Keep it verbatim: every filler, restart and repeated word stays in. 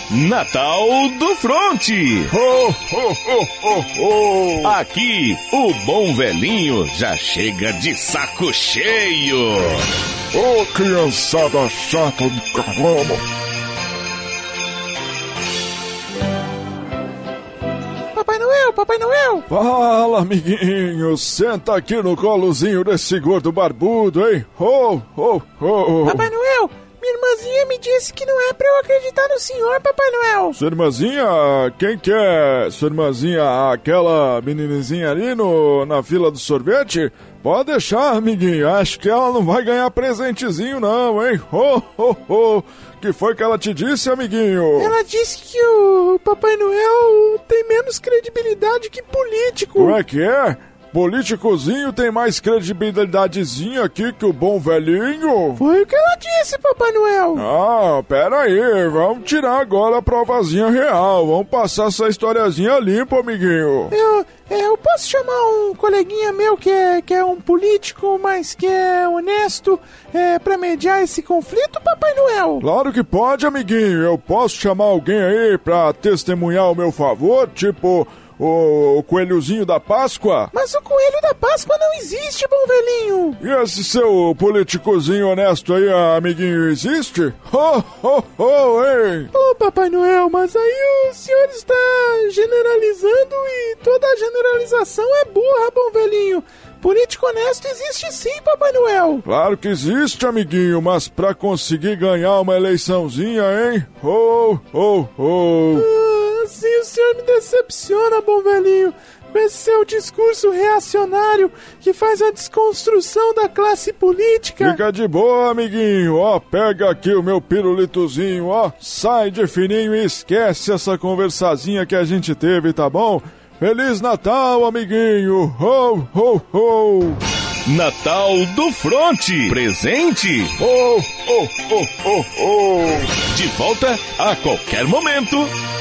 Natal do Fronte. Ho, ho, ho, ho, ho. Aqui, o bom velhinho já chega de saco cheio. Ô, criançada chata de caramba. Papai Noel, Papai Noel! Fala, amiguinho, senta aqui no colozinho desse gordo barbudo, hein? Ho, ho, ho! Papai Noel, minha irmãzinha me disse que não é pra eu acreditar no senhor, Papai Noel. Sua irmãzinha? Quem que é? Sua irmãzinha, aquela meninazinha ali no, na fila do sorvete? Pode deixar, amiguinho, acho que ela não vai ganhar presentezinho não, hein? Ho, ho, ho! Que foi que ela te disse, amiguinho? Ela disse que o Papai Noel tem menos credibilidade que político. Como é que é? Políticozinho tem mais credibilidadezinha aqui que o bom velhinho? Foi o que ela disse, Papai Noel. Ah, pera aí, vamos tirar agora a provazinha real. Vamos passar essa historiazinha limpa, amiguinho. Eu, eu posso chamar um coleguinha meu que é, que é um político, mas que é honesto, é, pra mediar esse conflito, Papai Noel? Claro que pode, amiguinho. Eu posso chamar alguém aí pra testemunhar o meu favor, tipo... O, o coelhozinho da Páscoa? Mas o coelho da Páscoa não existe, bom velhinho. E esse seu politicozinho honesto aí, amiguinho, existe? Ho, ho, ho, hein? Ô, Papai Noel, mas aí o senhor está generalizando e toda a generalização é burra, bom velhinho. Político honesto existe sim, Papai Noel. Claro que existe, amiguinho, mas pra conseguir ganhar uma eleiçãozinha, hein? Ho, ho, ho. Ah, assim o senhor me decepciona, bom velhinho. Com esse seu discurso reacionário que faz a desconstrução da classe política. Fica de boa, amiguinho. Ó, pega aqui o meu pirulitozinho, ó. Sai de fininho e esquece essa conversazinha que a gente teve, tá bom? Feliz Natal, amiguinho! Ho, ho, ho! Natal do Fronte. Presente. Ho, ho, ho, ho, ho! De volta a qualquer momento.